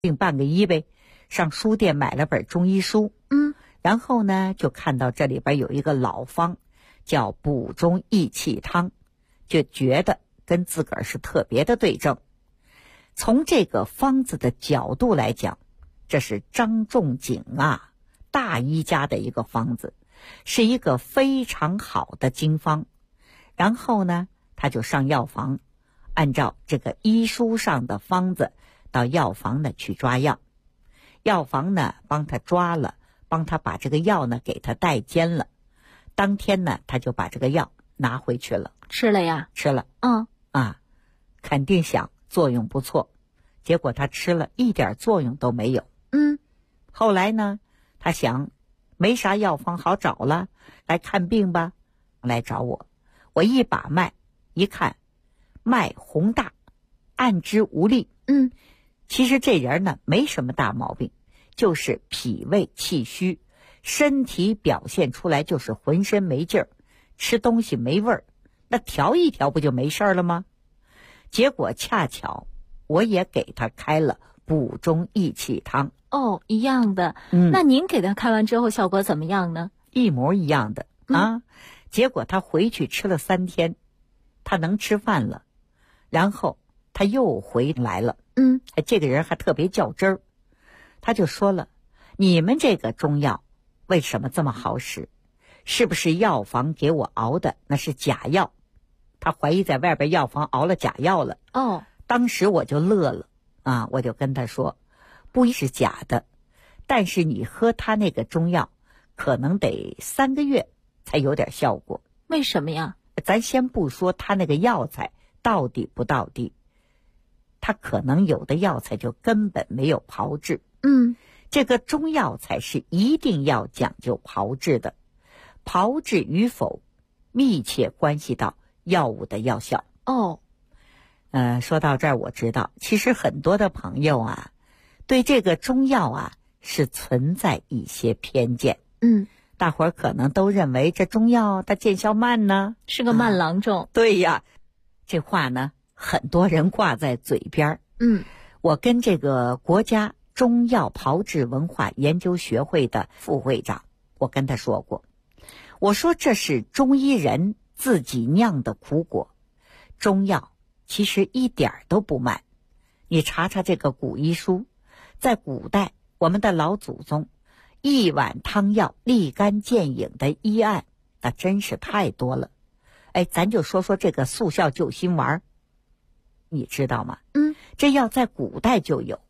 病半个医呗，上书店买了本中医书，然后呢就看到这里边有一个老方叫补中益气汤，就觉得跟自个儿是特别的对症。从这个方子的角度来讲，这是张仲景啊大医家的一个方子，是一个非常好的经方。然后呢他就上药房，按照这个医书上的方子到药房呢去抓药，药房呢帮他抓了，帮他把这个药呢给他代煎了，当天呢他就把这个药拿回去了。 吃了呀？ 吃了。肯定想作用不错，结果他吃了一点作用都没有。后来呢他想没啥药方好找了，来看病吧，来找我。我一把脉一看，脉洪大，按之无力。其实这人呢没什么大毛病，就是脾胃气虚，身体表现出来就是浑身没劲儿，吃东西没味儿，那调一调不就没事了吗？结果恰巧我也给他开了补中益气汤。 一样的。那您给他开完之后效果怎么样呢？ 一模一样的结果他回去吃了3天，他能吃饭了，然后他又回来了。这个人还特别较真儿，他就说了，你们这个中药为什么这么好使？是不是药房给我熬的那是假药？他怀疑在外边药房熬了假药了。当时我就乐了我就跟他说，不是假的，但是你喝他那个中药可能得3个月才有点效果。 为什么呀？ 咱先不说他那个药材到底不到底，他可能有的药材就根本没有炮制。这个中药材是一定要讲究炮制的，炮制与否密切关系到药物的药效。说到这儿我知道，其实很多的朋友对这个中药是存在一些偏见。大伙儿可能都认为这中药它见效慢呢， 是个慢郎中。 对呀，这话呢很多人挂在嘴边。我跟这个国家中药炮制文化研究学会的副会长，我跟他说过，我说这是中医人自己酿的苦果，中药其实一点都不慢。你查查这个古医书，在古代我们的老祖宗一碗汤药立竿见影的医案那真是太多了。咱就说说这个速效救心丸，你知道吗？这药在古代就有。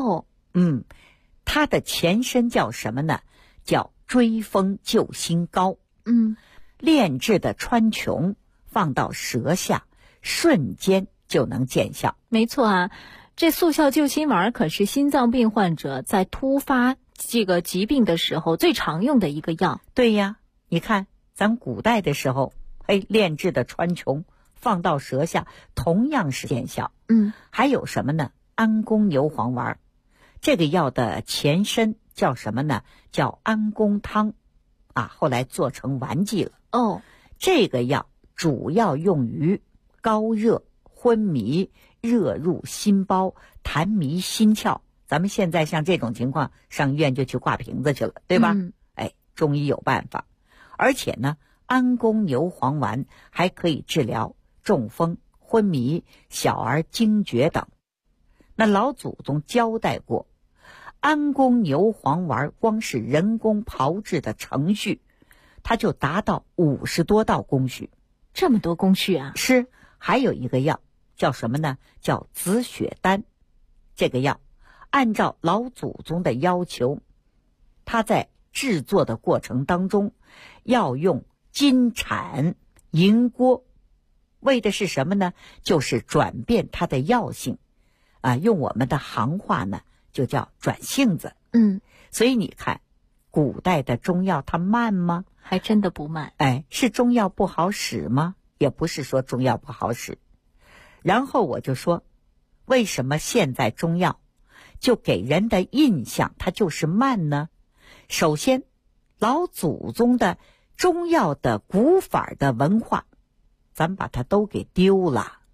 它的前身叫什么呢？叫追风救心膏。炼制的川穹放到舌下，瞬间就能见效。 没错这速效救心丸可是心脏病患者在突发这个疾病的时候最常用的一个药。 对呀，你看咱古代的时候炼制的川穹放到舌下同样是见效。还有什么呢？安宫牛黄丸，这个药的前身叫什么呢？叫安宫汤后来做成丸剂了。这个药主要用于高热、昏迷、热入心包、痰迷心窍。咱们现在像这种情况上医院就去挂瓶子去了，对吧？中医有办法。而且呢，安宫牛黄丸还可以治疗中风、昏迷、小儿惊厥等。那老祖宗交代过，安宫牛黄丸光是人工炮制的程序，它就达到50多道工序。 这么多工序啊？ 是。还有一个药叫什么呢？叫紫雪丹。这个药按照老祖宗的要求，它在制作的过程当中要用金铲、银锅，为的是什么呢？就是转变它的药性用我们的行话呢就叫转性子。所以你看古代的中药它慢吗？ 还真的不慢。 是中药不好使吗？也不是说中药不好使。然后我就说，为什么现在中药就给人的印象它就是慢呢？首先，老祖宗的中药的古法的文化咱把它都给丢了。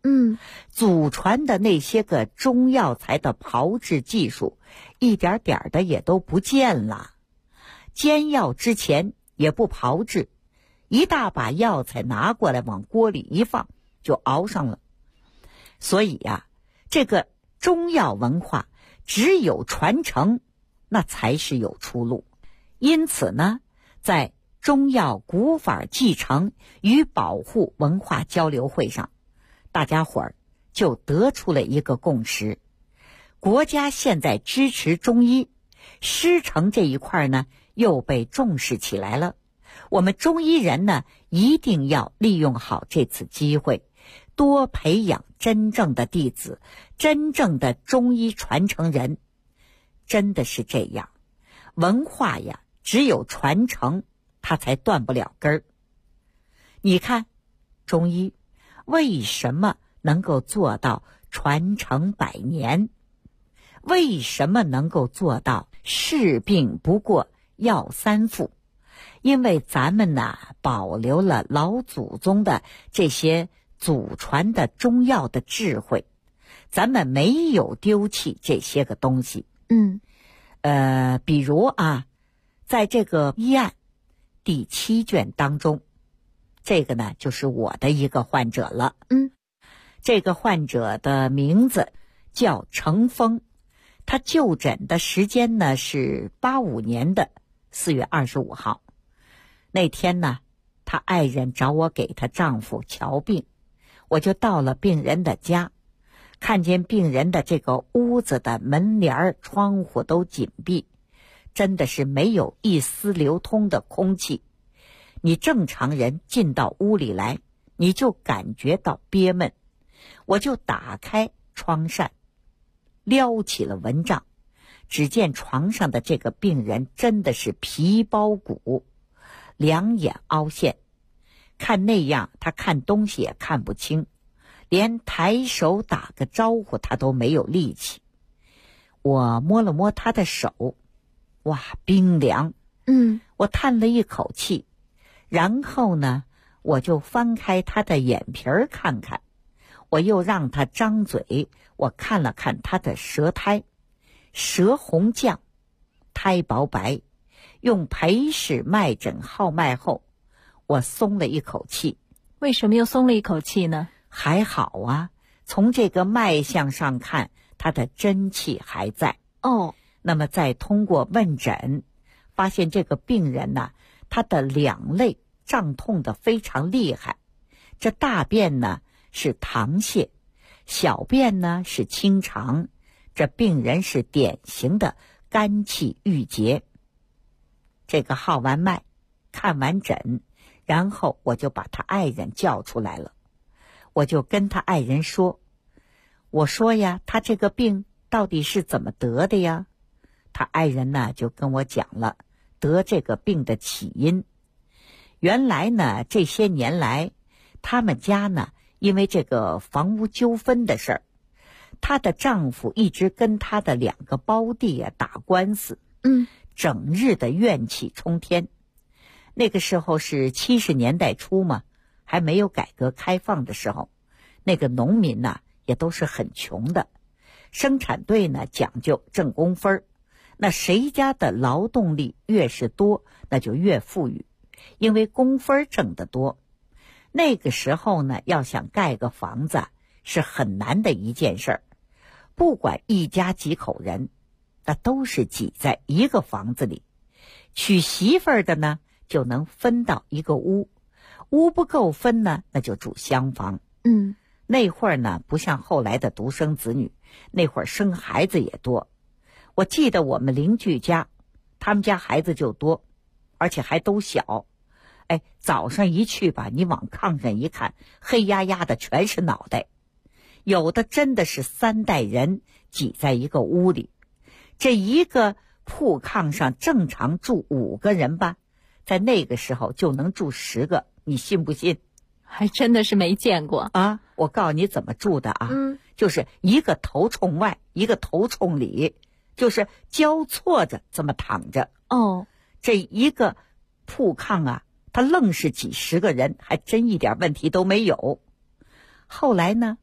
祖传的那些个中药材的炮制技术，一点点的也都不见了。煎药之前也不炮制，一大把药材拿过来往锅里一放就熬上了。所以呀，这个中药文化只有传承，那才是有出路。因此呢，在中药古法继承与保护文化交流会上，大家伙儿就得出了一个共识：国家现在支持中医，师承这一块呢又被重视起来了。我们中医人呢，一定要利用好这次机会，多培养真正的弟子，真正的中医传承人。真的是这样，文化呀，只有传承，它才断不了根儿。你看，中医为什么能够做到传承100年？为什么能够做到治病不过药3副？因为咱们呢，保留了老祖宗的这些祖传的中药的智慧，咱们没有丢弃这些个东西。比如啊，在这个医案第7卷当中，这个呢就是我的一个患者了。这个患者的名字叫程峰，他就诊的时间呢是85年的4月25号。那天呢，她爱人找我给她丈夫瞧病，我就到了病人的家，看见病人的这个屋子的门帘窗户都紧闭，真的是没有一丝流通的空气。你正常人进到屋里来，你就感觉到憋闷。我就打开窗扇，撩起了蚊帐，只见床上的这个病人真的是皮包骨，两眼凹陷，看那样他看东西也看不清，连抬手打个招呼他都没有力气。我摸了摸他的手，哇，冰凉。我叹了一口气，然后呢，我就翻开他的眼皮儿看看，我又让他张嘴，我看了看他的舌苔，舌红绛，苔薄白。用裴氏脉诊号脉后，我松了一口气。 为什么又松了一口气呢？ 还好啊，从这个脉象上看，他的真气还在。那么再通过问诊，发现这个病人呢，他的两肋胀痛得非常厉害，这大便呢是溏泻，小便呢是清长，这病人是典型的肝气郁结。这个号完脉，看完诊，然后我就把他爱人叫出来了。我就跟他爱人说，我说呀，他这个病到底是怎么得的呀？他爱人呢就跟我讲了得这个病的起因。原来呢，这些年来他们家呢因为这个房屋纠纷的事儿，她的丈夫一直跟她的2个胞弟啊打官司，整日的怨气冲天。那个时候是70年代初嘛，还没有改革开放的时候，那个农民呢也都是很穷的，生产队呢讲究挣工分，那谁家的劳动力越是多，那就越富裕，因为工分挣得多。那个时候呢，要想盖个房子是很难的一件事儿，不管一家几口人，那都是挤在一个房子里。娶媳妇儿的呢，就能分到一个屋，屋不够分呢，那就住厢房。那会儿呢，不像后来的独生子女，那会儿生孩子也多。我记得我们邻居家，他们家孩子就多，而且还都小。早上一去吧，你往炕上一看，黑压压的全是脑袋，有的真的是3代人挤在一个屋里。这一个铺炕上正常住5个人吧，在那个时候就能住10个，你信不信？ 还真的是没见过啊！我告诉你怎么住的啊，就是一个头冲外，一个头冲里，就是交错着这么躺着。这一个铺炕啊，他愣是几10个人，还真一点问题都没有。后来呢，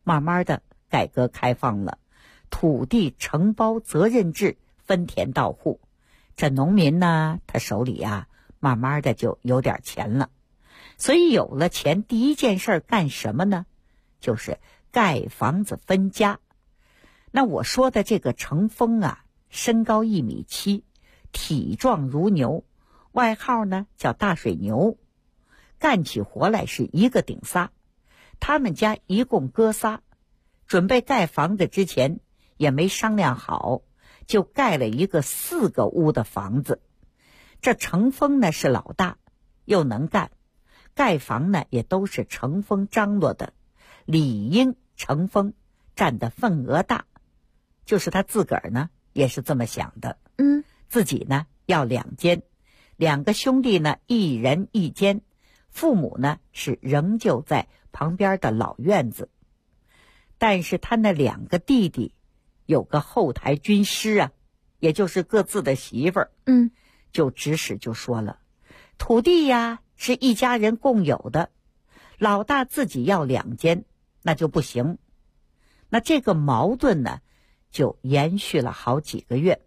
慢慢的改革开放了，土地承包责任制，分田到户，这农民呢，他手里啊慢慢的就有点钱了。所以有了钱，第一件事干什么呢？就是盖房子分家。那我说的这个程峰啊，身高1.7米，体壮如牛，外号呢叫大水牛，干起活来是一个顶仨。他们家一共哥仨，准备盖房子之前也没商量好，就盖了一个4个屋的房子。这程峰呢是老大，又能干，盖房呢也都是程峰张罗的，理应程峰占的份额大。就是他自个儿呢也是这么想的，自己呢要2间，2个兄弟呢1人1间，父母呢是仍旧在旁边的老院子。但是他那2个弟弟有个后台军师啊，也就是各自的媳妇儿，就指使就说了，土地呀是一家人共有的，老大自己要2间那就不行。那这个矛盾呢就延续了好几个月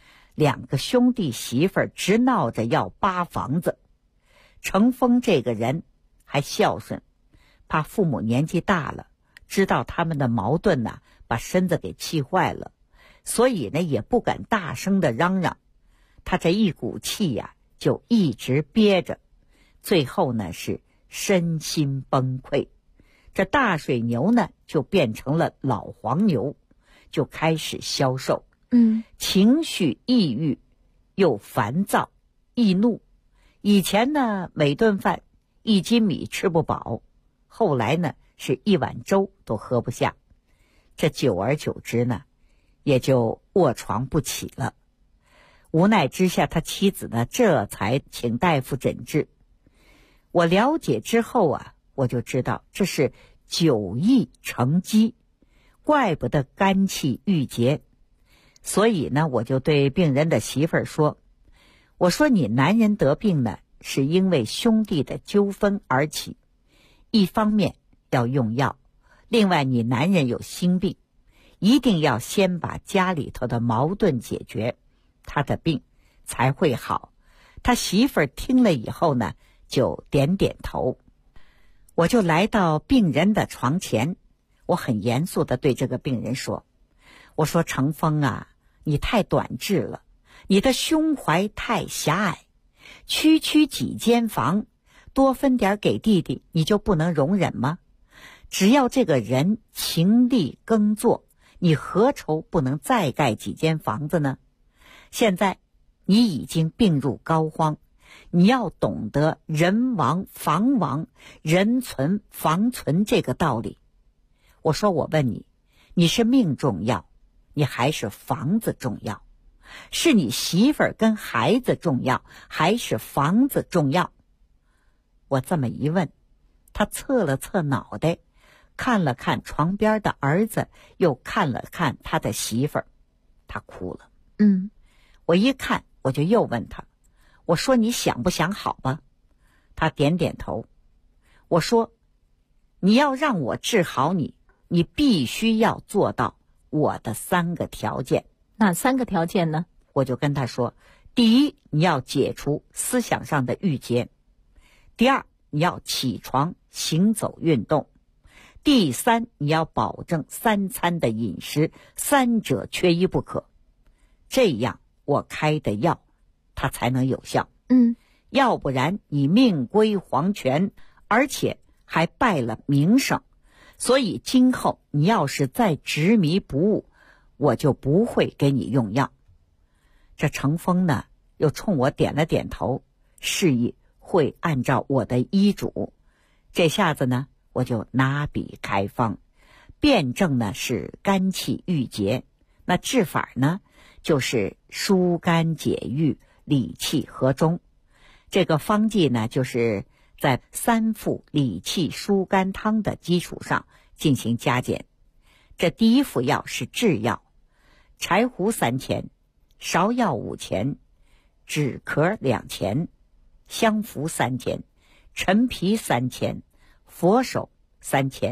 ，2个兄弟媳妇儿直闹着要扒房子。程峰这个人还孝顺，怕父母年纪大了，知道他们的矛盾呢，把身子给气坏了，所以呢也不敢大声的嚷嚷，他这一股气呀就一直憋着，最后呢是身心崩溃。这大水牛呢就变成了老黄牛，就开始消瘦，情绪抑郁，又烦躁易怒。以前呢每顿饭1斤米吃不饱，后来呢是1碗粥都喝不下。这久而久之呢也就卧床不起了。无奈之下，他妻子呢这才请大夫诊治。我了解之后啊，我就知道这是久疫成疾，怪不得肝气郁结。所以呢我就对病人的媳妇儿说，我说你男人得病呢是因为兄弟的纠纷而起，一方面要用药，另外你男人有心病，一定要先把家里头的矛盾解决，他的病才会好。他媳妇儿听了以后呢就点点头。我就来到病人的床前，我很严肃地对这个病人说，我说程峰啊，你太短质了，你的胸怀太狭隘，区几间房多分点给弟弟，你就不能容忍吗？只要这个人勤力耕作，你何愁不能再盖几间房子呢？现在你已经病入膏肓，你要懂得人亡房亡，人存房存这个道理。我说我问你，你是命重要，你还是房子重要？是你媳妇儿跟孩子重要，还是房子重要？我这么一问，他侧了侧脑袋，看了看床边的儿子，又看了看他的媳妇儿，他哭了。我一看，我就又问他，我说你想不想好吧？他点点头。我说你要让我治好你，你必须要做到我的3个条件。 哪3个条件呢？ 我就跟他说，第一，你要解除思想上的郁结；第二，你要起床行走运动；第三，你要保证3餐的饮食，3者缺一不可。这样我开的药它才能有效。要不然你命归黄泉，而且还败了名声。所以今后你要是再执迷不悟，我就不会给你用药。这程峰呢又冲我点了点头，示意会按照我的医嘱。这下子呢我就拿笔开方，辩证呢是肝气郁结，那治法呢就是疏肝解郁，理气和中。这个方剂呢就是在3副理气疏肝汤的基础上进行加减。这第一副药是制药，柴胡3钱，芍药5钱，枳壳2钱，香附3钱，陈皮3钱，佛手3钱，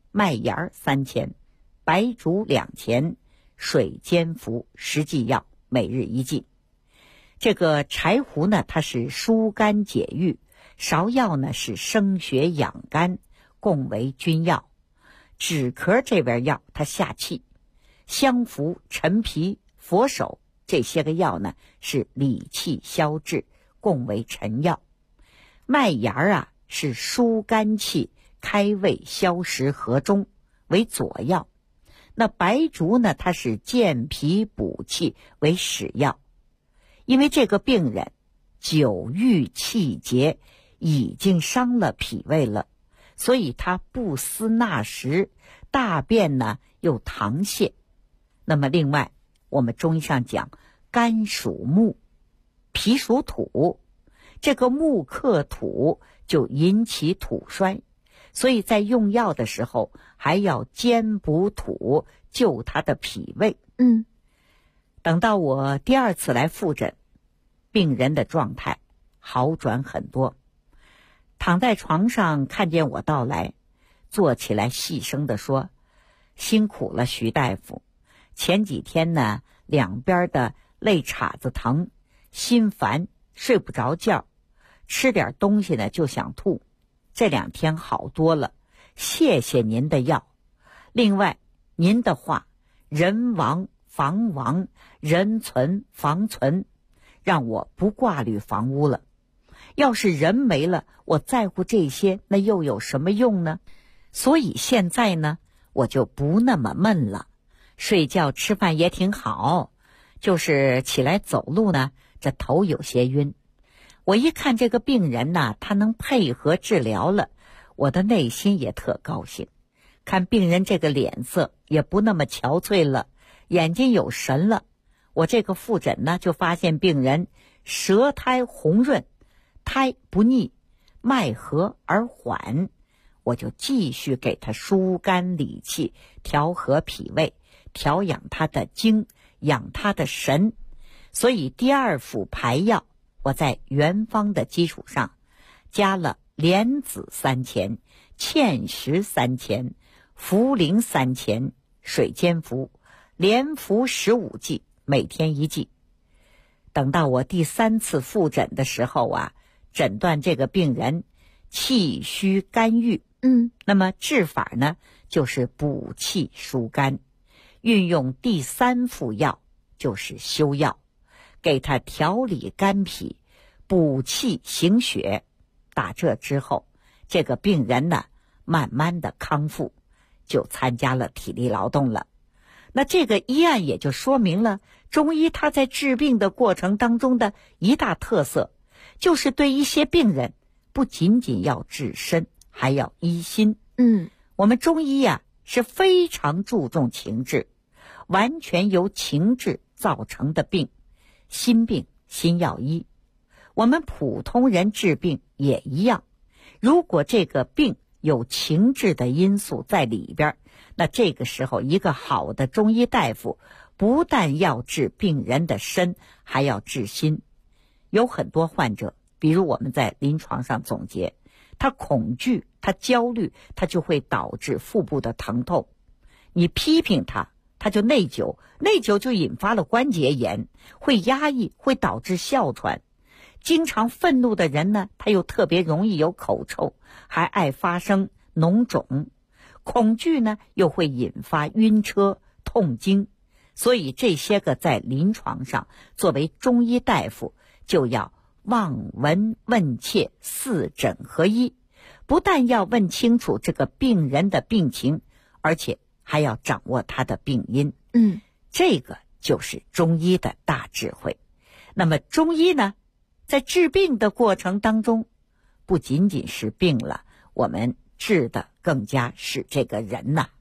麦芽3钱，白术2钱，水煎服10剂药，每日1剂。这个柴胡呢，它是疏肝解郁，芍药呢是生血养肝，共为君药。止咳这边药它下气，香附、陈皮、佛手这些个药呢是理气消滞，共为臣药。麦芽是疏肝气、开胃消食和中，为佐药。那白术呢，它是健脾补气，为使药。因为这个病人久郁气结，已经伤了脾胃了，所以他不思纳食，大便呢又溏泻。那么另外我们中医上讲，肝属木，脾属土，这个木克土，就引起土衰，所以在用药的时候还要兼补土，救他的脾胃。等到我第2次来复诊，病人的状态好转很多，躺在床上看见我到来，坐起来细声地说：辛苦了徐大夫，前几天呢两边的肋叉子疼，心烦，睡不着觉，吃点东西呢就想吐，这2天好多了，谢谢您的药。另外您的话，人亡房亡，人存房存，让我不挂虑房屋了。要是人没了，我在乎这些，那又有什么用呢？所以现在呢，我就不那么闷了，睡觉吃饭也挺好，就是起来走路呢，这头有些晕。我一看这个病人呢，他能配合治疗了，我的内心也特高兴。看病人这个脸色也不那么憔悴了，眼睛有神了。我这个复诊呢，就发现病人舌苔红润，苔不腻，脉和而缓。我就继续给他疏肝理气，调和脾胃，调养他的精，养他的神。所以第2副排药，我在原方的基础上加了莲子3钱，芡实3钱，茯苓3钱，水煎服，连服15剂，每天1剂。等到我第3次复诊的时候诊断这个病人气虚肝郁。那么治法呢，就是补气疏肝，运用第3副药，就是修药，给他调理肝脾，补气行血。打这之后，这个病人呢，慢慢的康复，就参加了体力劳动了。那这个医案也就说明了中医它在治病的过程当中的一大特色，就是对一些病人不仅仅要治身，还要医心。我们中医是非常注重情志，完全由情志造成的病，心病心要医。我们普通人治病也一样，如果这个病有情志的因素在里边，那这个时候一个好的中医大夫不但要治病人的身，还要治心。有很多患者，比如我们在临床上总结，他恐惧，他焦虑，他就会导致腹部的疼痛。你批评他，他就内疚，内疚就引发了关节炎，会压抑，会导致哮喘。经常愤怒的人呢，他又特别容易有口臭，还爱发生脓肿。恐惧呢，又会引发晕车、痛经。所以这些个在临床上，作为中医大夫，就要望闻问切4诊合一，不但要问清楚这个病人的病情，而且还要掌握他的病因。这个就是中医的大智慧。那么中医呢，在治病的过程当中，不仅仅是病了，我们治的更加是这个人呐。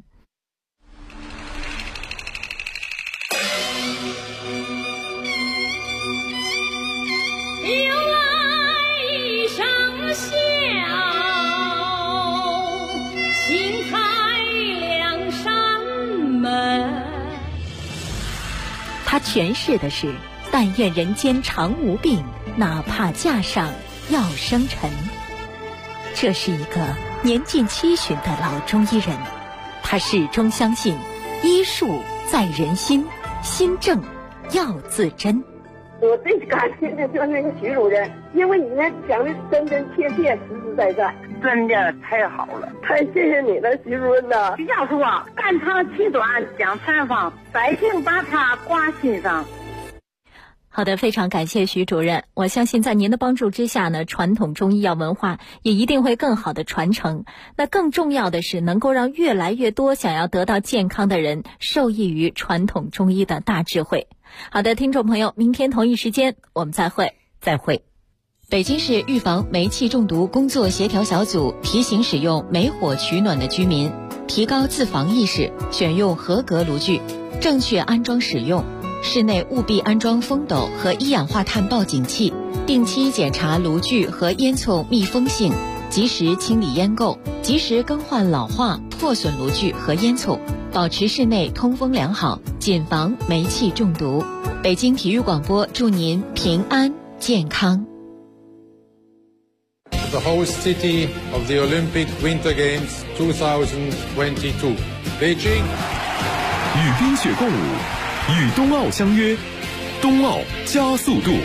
他诠释的是但愿人间常无病，哪怕架上要生尘。 这是一个年近70的老中医人，他始终相信医术在人心，心正要自珍。 我最感谢的就是那个徐主任，因为你那讲的真真切切、实实在在， 真的太好了， 太谢谢你了，徐主任呐！ 徐教授啊，肝肠气短讲禅方，百姓把他挂心上。 好的，非常感谢徐主任。我相信在您的帮助之下呢，传统中医药文化也一定会更好的传承。那更重要的是，能够让越来越多想要得到健康的人受益于传统中医的大智慧。好的，听众朋友，明天同一时间我们再会。 北京市预防煤气中毒工作协调小组提醒使用煤火取暖的居民提高自防意识，选用合格炉具，正确安装使用。室内务必安装风斗和一氧化碳报警器，定期检查炉具和烟囱密封性，及时清理烟垢，及时更换老化破损炉具和烟囱，保持室内通风良好，谨防煤气中毒。北京体育广播祝您平安健康。 The host city of the Olympic Winter Games 2022, Beijing. 与冰雪共舞，与冬奥相约，冬奥加速度。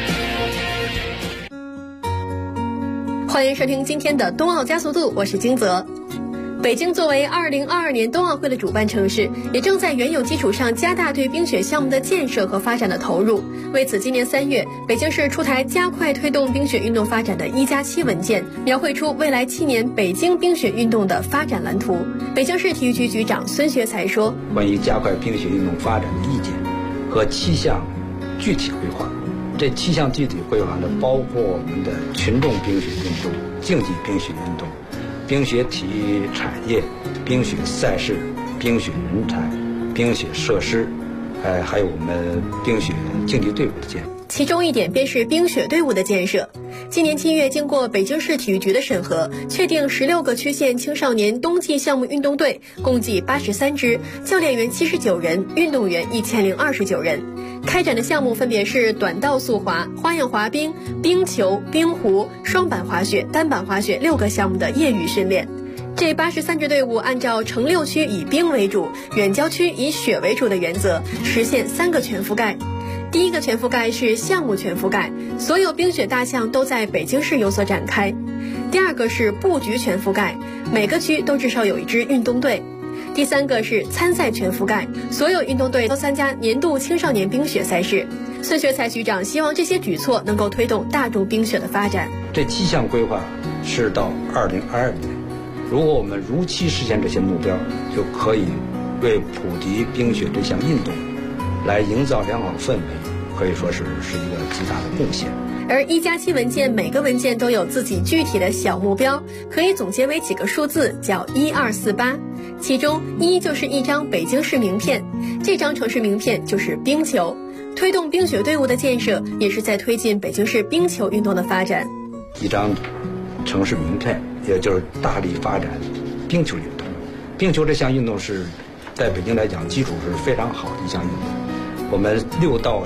欢迎收听今天的冬奥加速度，我是金泽。北京作为2022年冬奥会的主办城市，也正在原有基础上加大对冰雪项目的建设和发展的投入。为此，今年3月，北京市出台加快推动冰雪运动发展的1+7文件，描绘出未来7年北京冰雪运动的发展蓝图。北京市体育局局长孙学才说：“ 关于加快冰雪运动发展的意见和7项具体规划。这7项具体规划呢，包括我们的群众冰雪运动、竞技冰雪运动、冰雪体育产业、冰雪赛事、冰雪人才、冰雪设施，还有我们冰雪竞技队伍的建设。 其中一点便是冰雪队伍的建设。今年7月，经过北京市体育局的审核，确定16个区县青少年冬季项目运动队，共计83支，教练员79人，运动员1029人。开展的项目分别是短道速滑、花样滑冰、冰球、冰壶、双板滑雪、单板滑雪6个项目的业余训练。这83支队伍按照城6区以冰为主，远郊区以雪为主的原则，实现3个全覆盖。第一个全覆盖是项目全覆盖，所有冰雪大项都在北京市有所展开。第二个是布局全覆盖，每个区都至少有1支运动队。第三个是参赛全覆盖，所有运动队都参加年度青少年冰雪赛事。孙学才局长希望这些举措能够推动大众冰雪的发展。 这7项规划是到2022年，如果我们如期实现这些目标，就可以为普及冰雪这项运动来营造良好氛围，可以说是一个极大的贡献。 而1+7文件每个文件都有自己具体的小目标，可以总结为几个数字，叫1248。其中1就是一张北京市名片，这张城市名片就是冰球。推动冰雪队伍的建设，也是在推进北京市冰球运动的发展。 一张城市名片，也就是大力发展冰球运动。冰球这项运动是在北京来讲基础是非常好的一项运动。我们6到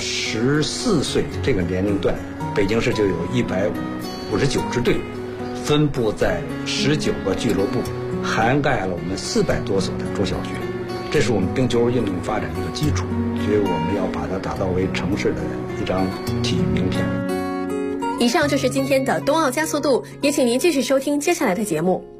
14岁这个年龄段，北京市就有159支队伍，分布在19个俱乐部，涵盖了我们400多所的中小学。这是我们冰球运动发展的一个基础，所以我们要把它打造为城市的一张体育名片。 以上就是今天的冬奥加速度，也请您继续收听接下来的节目。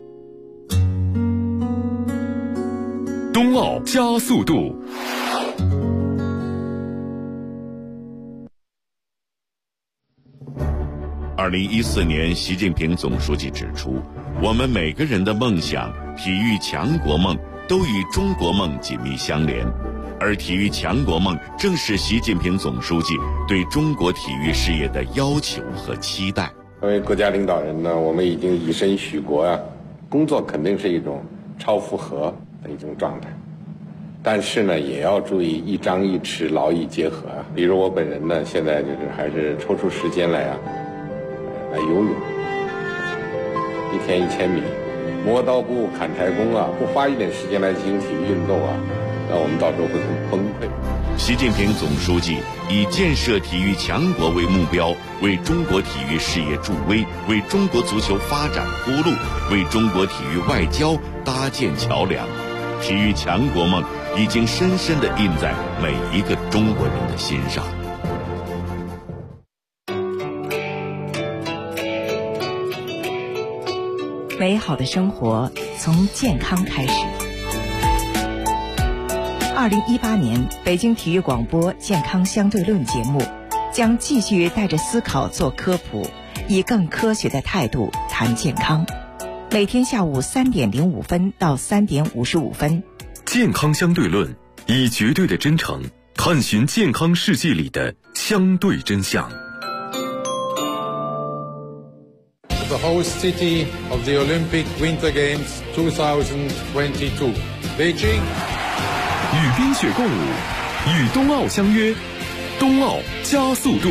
冬奥加速度。2014年，习近平总书记指出，我们每个人的梦想、体育强国梦都与中国梦紧密相连，而体育强国梦正是习近平总书记对中国体育事业的要求和期待。 作为国家领导人呢，我们已经以身许国啊，工作肯定是一种超负荷的一种状态，但是呢，也要注意一张一弛，劳逸结合啊。比如我本人呢，现在就是还是抽出时间来游泳，1天1000米，磨刀不误砍柴工啊，不花一点时间来进行体育运动啊， 那我们到时候会很崩溃。 习近平总书记以建设体育强国为目标，为中国体育事业助威，为中国足球发展铺路，为中国体育外交搭建桥梁。体育强国梦已经深深地印在每一个中国人的心上。 美好的生活从健康开始。2018年北京体育广播健康相对论节目将继续带着思考做科普，以更科学的态度谈健康。每天下午3点05分到3点55分， 健康相对论以绝对的真诚探寻健康世界里的相对真相。 The host city of the Olympic Winter Games 2022, Beijing. 与冰雪共舞，与冬奥相约，冬奥加速度。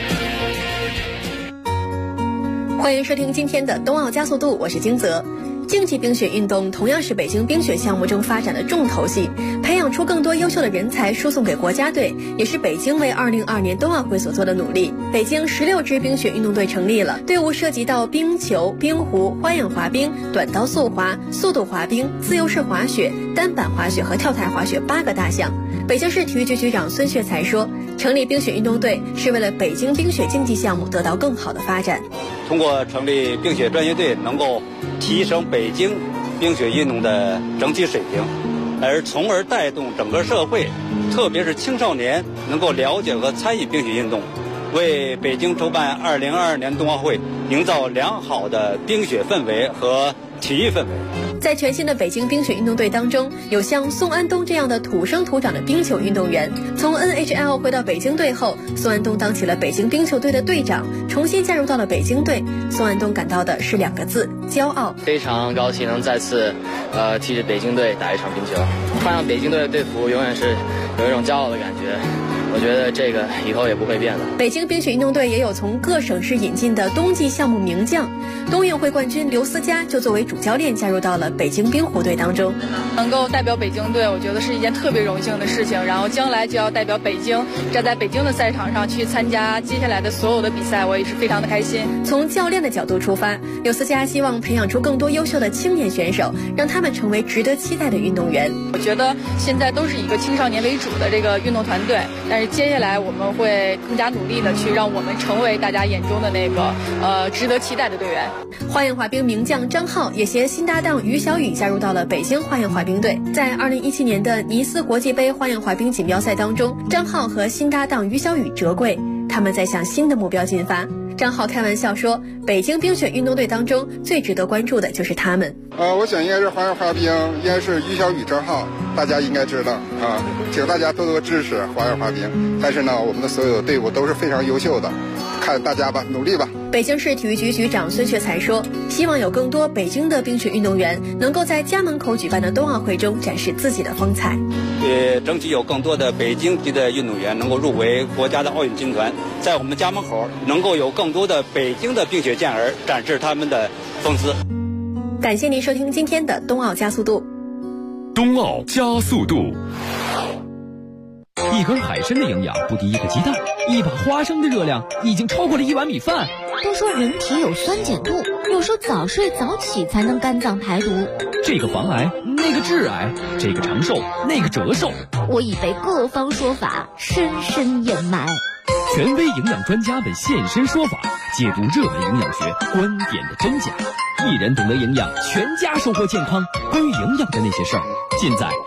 欢迎收听今天的冬奥加速度，我是金泽。竞技冰雪运动同样是北京冰雪项目中发展的重头戏，培养出更多优秀的人才输送给国家队，也是北京为2022年冬奥会所做的努力。北京16支冰雪运动队成立了，队伍涉及到冰球、冰壶、花样滑冰、短道速滑、速度滑冰、自由式滑雪、单板滑雪和跳台滑雪8个大项。北京市体育局局长孙学才说，成立冰雪运动队是为了北京冰雪竞技项目得到更好的发展。 通过成立冰雪专业队，能够提升北京冰雪运动的整体水平，从而带动整个社会，特别是青少年能够了解和参与冰雪运动，为北京筹办2022年冬奥会营造良好的冰雪氛围和体育氛围。 在全新的北京冰雪运动队当中，有像宋安东这样的土生土长的冰球运动员。从 NHL 回到北京队后，宋安东当起了北京冰球队的队长，重新加入到了北京队。宋安东感到的是2个字：骄傲。 非常高兴能再次替着北京队打一场冰球，换上北京队的队服，永远是有一种骄傲的感觉。我觉得这个以后也不会变的。 北京冰雪运动队也有从各省市引进的冬季项目名将，冬运会冠军刘思佳就作为主教练加入到了北京冰壶队当中。 能够代表北京队，我觉得是一件特别荣幸的事情。然后将来就要代表北京站在北京的赛场上去参加接下来的所有的比赛，我也是非常的开心。 从教练的角度出发，刘思佳希望培养出更多优秀的青年选手，让他们成为值得期待的运动员。 我觉得现在都是以一个青少年为主的这个运动团队，但是接下来我们会更加努力的去让我们成为大家眼中的那个值得期待的队员。 花样滑冰名将张浩也携新搭档于小雨加入到了北京花样滑冰队。在2017年的尼斯国际杯花样滑冰锦标赛当中，张浩和新搭档于小雨折桂，他们在向新的目标进发。张浩开玩笑说，北京冰雪运动队当中最值得关注的就是他们。 我想应该是花样滑冰，应该是于小雨、张浩，大家应该知道啊，请大家多多支持花样滑冰。但是呢，我们的所有的队伍都是非常优秀的，看大家吧，努力吧。 北京市体育局局长孙学才说，希望有更多北京的冰雪运动员能够在家门口举办的冬奥会中展示自己的风采， 争取有更多的北京籍的运动员能够入围国家的奥运金团，在我们家门口能够有更多的北京的冰雪健儿展示他们的风姿。 感谢您收听今天的冬奥加速度。 冬奥加速度。 一根海参的营养不敌一个鸡蛋，一把花生的热量已经超过了1碗米饭。 都说人体有酸碱度，有说早睡早起才能肝脏排毒， 这个防癌，那个致癌，这个长寿，那个折寿。 我已被各方说法深深掩埋。 权威营养专家们现身说法，解读热门营养学观点的真假。一人懂得营养，全家收获健康。关于营养的那些事儿，尽在